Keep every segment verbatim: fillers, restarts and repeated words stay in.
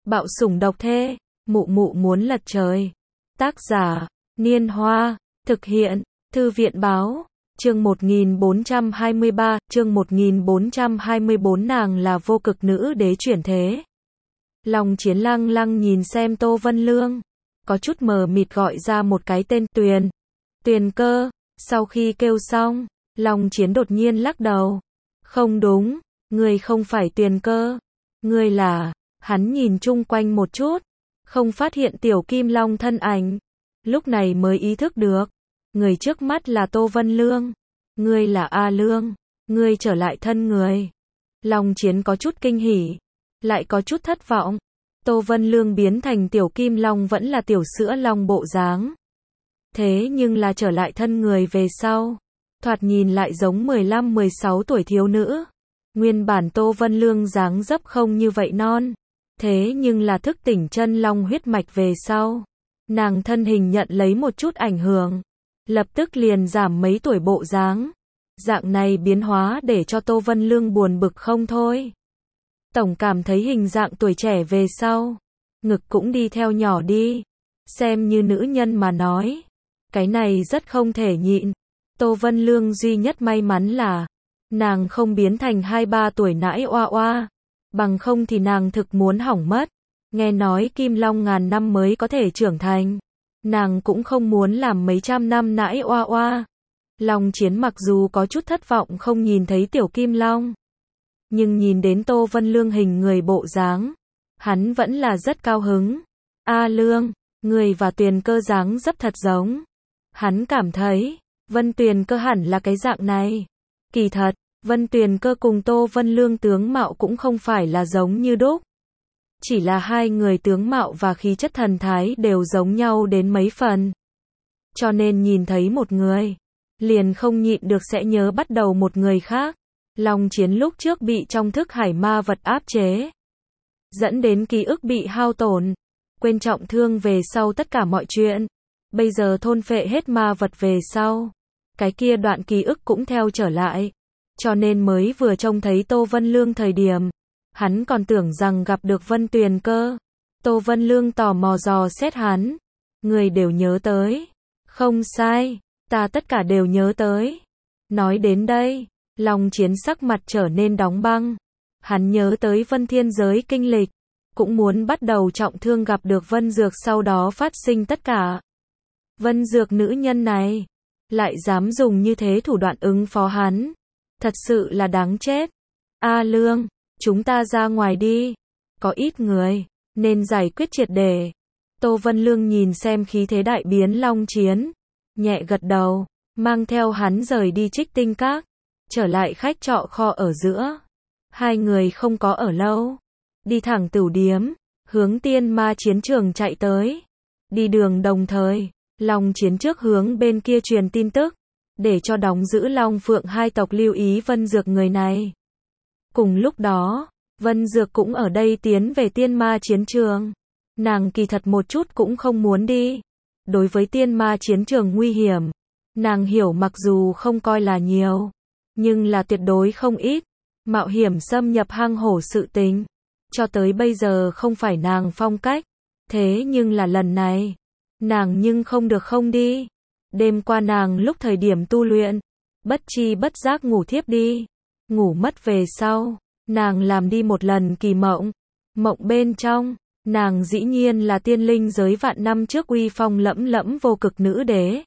Bạo sủng độc thê, mụ mụ muốn lật trời. Tác giả, Niên Hoa, thực hiện, Thư viện báo, chương một nghìn bốn trăm hai mươi ba, chương một nghìn bốn trăm hai mươi bốn nàng là vô cực nữ đế chuyển thế. Long Chiến lăng lăng nhìn xem Tô Vân Lương, có chút mờ mịt gọi ra một cái tên, Tuyền. Tuyền Cơ, sau khi kêu xong, Long Chiến đột nhiên lắc đầu. Không đúng, ngươi không phải Tuyền Cơ, ngươi là, hắn nhìn chung quanh một chút, không phát hiện Tiểu Kim Long thân ảnh, lúc này mới ý thức được, người trước mắt là Tô Vân Lương, ngươi là A Lương, ngươi trở lại thân người. Long Chiến có chút kinh hỉ, lại có chút thất vọng. Tô Vân Lương biến thành Tiểu Kim Long vẫn là tiểu sữa long bộ dáng. Thế nhưng là trở lại thân người về sau, thoạt nhìn lại giống mười lăm mười sáu tuổi thiếu nữ. Nguyên bản Tô Vân Lương dáng dấp không như vậy non, thế nhưng là thức tỉnh chân long huyết mạch về sau, nàng thân hình nhận lấy một chút ảnh hưởng, lập tức liền giảm mấy tuổi bộ dáng. Dạng này biến hóa để cho Tô Vân Lương buồn bực không thôi. Tổng cảm thấy hình dạng tuổi trẻ về sau, ngực cũng đi theo nhỏ đi. Xem như nữ nhân mà nói, cái này rất không thể nhịn. Tô Vân Lương duy nhất may mắn là, nàng không biến thành hai ba tuổi nãi oa oa, bằng không thì nàng thực muốn hỏng mất. Nghe nói Kim Long ngàn năm mới có thể trưởng thành, nàng cũng không muốn làm mấy trăm năm nãi oa oa. Long Chiến mặc dù có chút thất vọng không nhìn thấy Tiểu Kim Long, nhưng nhìn đến Tô Vân Lương hình người bộ dáng, hắn vẫn là rất cao hứng. A Lương, người và Tuyền Cơ dáng dấp thật giống. Hắn cảm thấy, Vân Tuyền Cơ hẳn là cái dạng này. Kỳ thật, Vân Tuyền Cơ cùng Tô Vân Lương tướng mạo cũng không phải là giống như đúc. Chỉ là hai người tướng mạo và khí chất thần thái đều giống nhau đến mấy phần. Cho nên nhìn thấy một người, liền không nhịn được sẽ nhớ bắt đầu một người khác. Long Chiến lúc trước bị trong thức hải ma vật áp chế, dẫn đến ký ức bị hao tổn, quên trọng thương về sau tất cả mọi chuyện. Bây giờ thôn phệ hết ma vật về sau, cái kia đoạn ký ức cũng theo trở lại. Cho nên mới vừa trông thấy Tô Vân Lương thời điểm, hắn còn tưởng rằng gặp được Vân Tuyền Cơ. Tô Vân Lương tò mò dò xét hắn. Người đều nhớ tới. Không sai, ta tất cả đều nhớ tới. Nói đến đây, Long Chiến sắc mặt trở nên đóng băng. Hắn nhớ tới Vân Thiên Giới kinh lịch, cũng muốn bắt đầu trọng thương gặp được Vân Dược sau đó phát sinh tất cả. Vân Dược nữ nhân này, lại dám dùng như thế thủ đoạn ứng phó hắn. Thật sự là đáng chết. A Lương, chúng ta ra ngoài đi. Có ít người, nên giải quyết triệt để. Tô Vân Lương nhìn xem khí thế đại biến Long Chiến, nhẹ gật đầu, mang theo hắn rời đi Trích Tinh Các, trở lại khách trọ kho ở giữa. Hai người không có ở lâu, đi thẳng Tửu Điếm, hướng Tiên Ma chiến trường chạy tới. Đi đường đồng thời, Long Chiến trước hướng bên kia truyền tin tức, để cho đóng giữ Long Phượng hai tộc lưu ý Vân Dược người này. Cùng lúc đó, Vân Dược cũng ở đây tiến về Tiên Ma chiến trường. Nàng kỳ thật một chút cũng không muốn đi. Đối với Tiên Ma chiến trường nguy hiểm, nàng hiểu mặc dù không coi là nhiều, nhưng là tuyệt đối không ít. Mạo hiểm xâm nhập hang hổ sự tình, cho tới bây giờ không phải nàng phong cách. Thế nhưng là lần này, nàng nhưng không được không đi. Đêm qua nàng lúc thời điểm tu luyện, bất chi bất giác ngủ thiếp đi. Ngủ mất về sau, nàng làm đi một lần kỳ mộng. Mộng bên trong, nàng dĩ nhiên là tiên linh giới vạn năm trước uy phong lẫm lẫm vô cực nữ đế.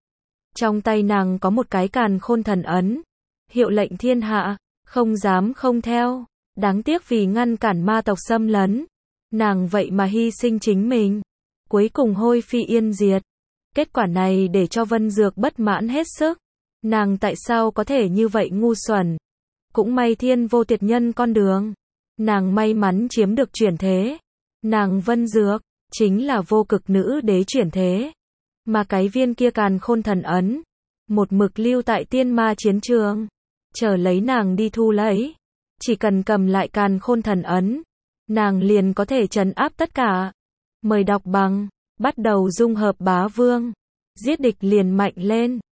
Trong tay nàng có một cái càn khôn thần ấn, hiệu lệnh thiên hạ, không dám không theo. Đáng tiếc vì ngăn cản ma tộc xâm lấn, nàng vậy mà hy sinh chính mình, cuối cùng hôi phi yên diệt. Kết quả này để cho Vân Dược bất mãn hết sức. Nàng tại sao có thể như vậy ngu xuẩn? Cũng may thiên vô tiệt nhân con đường, nàng may mắn chiếm được chuyển thế. Nàng Vân Dược, chính là vô cực nữ đế chuyển thế. Mà cái viên kia càn khôn thần ấn, một mực lưu tại Tiên Ma chiến trường, chờ lấy nàng đi thu lấy. Chỉ cần cầm lại càn khôn thần ấn, nàng liền có thể trấn áp tất cả. Mời đọc bằng, bắt đầu dung hợp bá vương, giết địch liền mạnh lên.